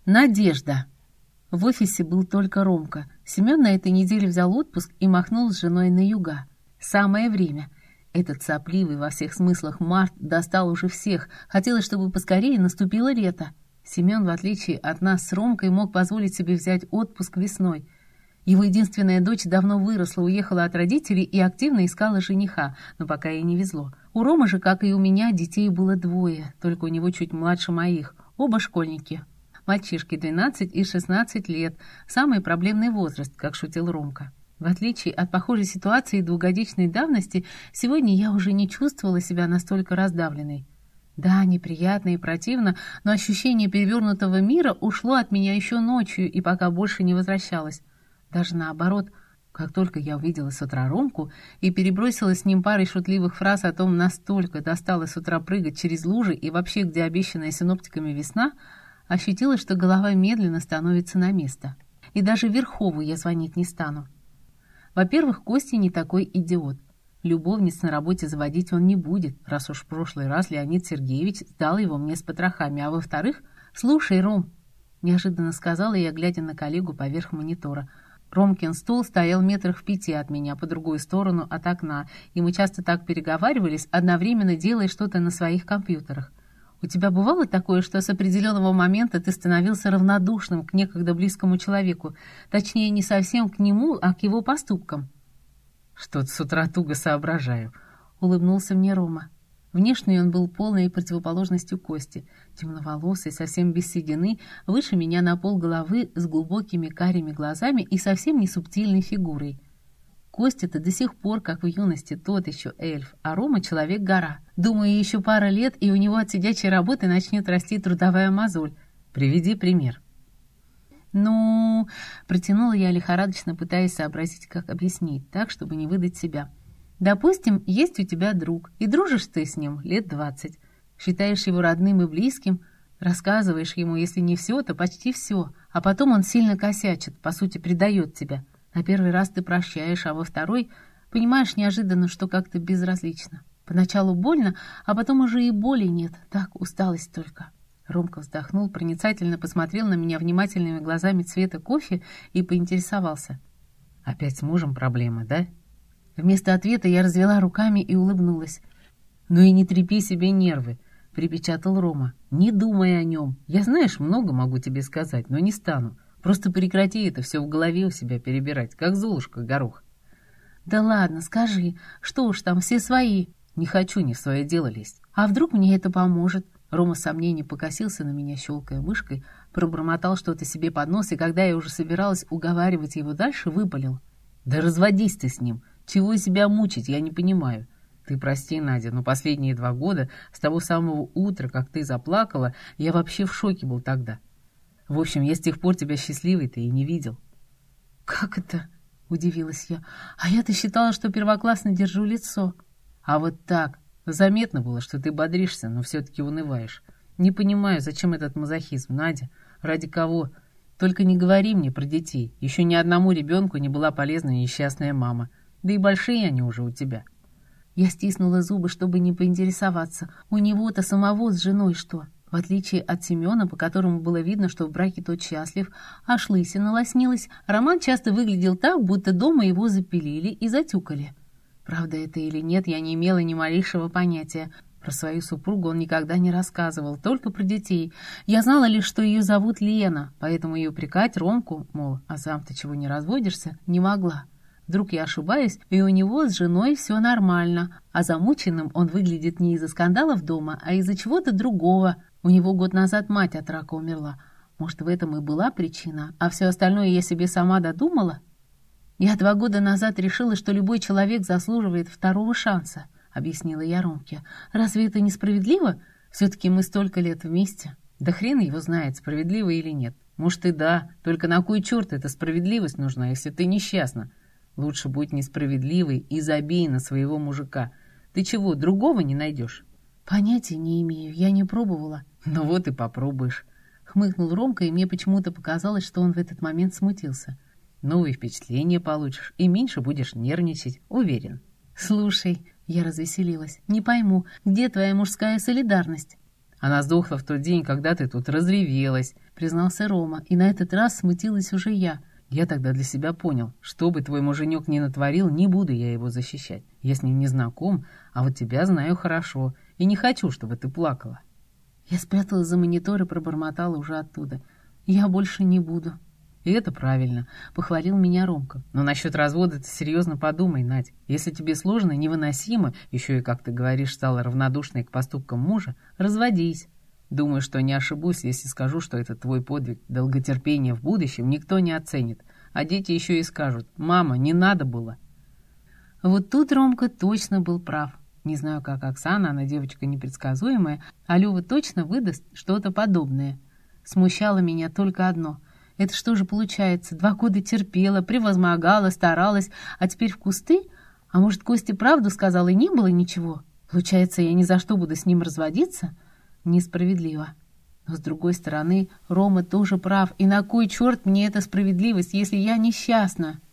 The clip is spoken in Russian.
Надежда. В офисе был только Ромка. Семен на этой неделе взял отпуск и махнул с женой на юга. Самое время. Этот сопливый во всех смыслах март достал уже всех. Хотелось, чтобы поскорее наступило лето. Семен, в отличие от нас с Ромкой, мог позволить себе взять отпуск весной. Его единственная дочь давно выросла, уехала от родителей и активно искала жениха, но пока ей не везло. У Ромы же, как и у меня, детей было двое, только у него чуть младше моих, оба школьники. Мальчишки 12 и 16 лет, самый проблемный возраст, как шутил Ромка. В отличие от похожей ситуации двухгодичной давности, сегодня я уже не чувствовала себя настолько раздавленной. Да, неприятно и противно, но ощущение перевернутого мира ушло от меня еще ночью и пока больше не возвращалось. Даже наоборот, как только я увидела с утра Ромку и перебросила с ним парой шутливых фраз о том, настолько досталось с утра прыгать через лужи и вообще, где обещанная синоптиками весна, ощутила, что голова медленно становится на место. И даже Верхову я звонить не стану. Во-первых, Костя не такой идиот. Любовниц на работе заводить он не будет, раз уж в прошлый раз Леонид Сергеевич сдал его мне с потрохами. А во-вторых, «Слушай, Ром», — неожиданно сказала я, глядя на коллегу поверх монитора. Ромкин стул стоял метрах в 5 от меня, по другую сторону от окна, и мы часто так переговаривались, одновременно делая что-то на своих компьютерах. У тебя бывало такое, что с определенного момента ты становился равнодушным к некогда близкому человеку, точнее, не совсем к нему, а к его поступкам? «Что-то с утра туго соображаю», — улыбнулся мне Рома. Внешне он был полной противоположностью Кости, темноволосый, совсем без седины, выше меня на полголовы, с глубокими карими глазами и совсем не субтильной фигурой. Костя-то до сих пор, как в юности, тот еще эльф, а Рома человек-гора. Думаю, еще пара лет, и у него от сидячей работы начнет расти трудовая мозоль. Приведи пример. «Ну...» — протянула я лихорадочно, пытаясь сообразить, как объяснить так, чтобы не выдать себя. «Допустим, есть у тебя друг, и дружишь ты с ним лет 20. Считаешь его родным и близким, рассказываешь ему, если не все, то почти все, а потом он сильно косячит, по сути, предает тебя. На первый раз ты прощаешь, а во второй понимаешь неожиданно, что как-то безразлично. Поначалу больно, а потом уже и боли нет, так, усталость только». Ромка вздохнул, проницательно посмотрел на меня внимательными глазами цвета кофе и поинтересовался. «Опять с мужем проблемы, да?» Вместо ответа я развела руками и улыбнулась. «Ну и не трепи себе нервы», — припечатал Рома. «Не думай о нем. Я, знаешь, много могу тебе сказать, но не стану. Просто прекрати это все в голове у себя перебирать, как Золушка горох». «Да ладно, скажи, что уж там, все свои». «Не хочу не в свое дело лезть. А вдруг мне это поможет?» Рома с сомнением покосился на меня, щелкая мышкой, пробормотал что-то себе под нос, и когда я уже собиралась уговаривать его дальше, выпалил. «Да разводись ты с ним. Чего себя мучить, я не понимаю. Ты прости, Надя, но последние 2 года, с того самого утра, как ты заплакала, я вообще в шоке был тогда. В общем, я с тех пор тебя счастливой-то и не видел». «Как это?» — удивилась я. «А я-то считала, что первоклассно держу лицо». «А вот так. Заметно было, что ты бодришься, но все-таки унываешь. Не понимаю, зачем этот мазохизм, Надя? Ради кого? Только не говори мне про детей. Еще ни одному ребенку не была полезна несчастная мама. Да и большие они уже у тебя». Я стиснула зубы, чтобы не поинтересоваться. У него-то самого с женой что? В отличие от Семена, по которому было видно, что в браке тот счастлив, аж лысина лоснилась, Роман часто выглядел так, будто дома его запилили и затюкали. Правда это или нет, я не имела ни малейшего понятия. Про свою супругу он никогда не рассказывал, только про детей. Я знала лишь, что ее зовут Лена, поэтому и упрекать Ромку, мол, а сам-то чего не разводишься, не могла. Вдруг я ошибаюсь, и у него с женой все нормально, а замученным он выглядит не из-за скандалов дома, а из-за чего-то другого. У него год назад мать от рака умерла. Может, в этом и была причина, а все остальное я себе сама додумала? «Я 2 года назад решила, что любой человек заслуживает второго шанса», — объяснила я Ромке. «Разве это несправедливо? Все-таки мы столько лет вместе». «Да хрен его знает, справедливо или нет. Может и да, только на кой черт эта справедливость нужна, если ты несчастна? Лучше будь несправедливой и забей на своего мужика. Ты чего, другого не найдешь?» «Понятия не имею, я не пробовала». «Ну вот и попробуешь», — хмыкнул Ромка, и мне почему-то показалось, что он в этот момент смутился. «Новые впечатления получишь и меньше будешь нервничать, уверен». «Слушай», — я развеселилась, — «не пойму, где твоя мужская солидарность?» Она сдохла в тот день, когда ты тут разревелась, признался Рома, и на этот раз смутилась уже я. Я тогда для себя понял, что бы твой муженек ни натворил, не буду я его защищать. Я с ним не знаком, а вот тебя знаю хорошо, и не хочу, чтобы ты плакала. Я спряталась за монитор и пробормотала уже оттуда. Я больше не буду. И это правильно, похвалил меня Ромка. Но насчет развода ты серьезно подумай, Надь. Если тебе сложно и невыносимо, еще и, как ты говоришь, стала равнодушной к поступкам мужа, разводись. Думаю, что не ошибусь, если скажу, что это твой подвиг долготерпения в будущем никто не оценит. А дети еще и скажут: «Мама, не надо было». Вот тут Ромка точно был прав. Не знаю, как Оксана, она девочка непредсказуемая, а Лёва точно выдаст что-то подобное. Смущало меня только одно. Это что же получается? 2 года терпела, превозмогала, старалась, а теперь в кусты? А может, Костя правду сказал и не было ничего? Получается, я ни за что буду с ним разводиться? Несправедливо. Но, с другой стороны, Рома тоже прав. И на кой черт мне эта справедливость, если я несчастна?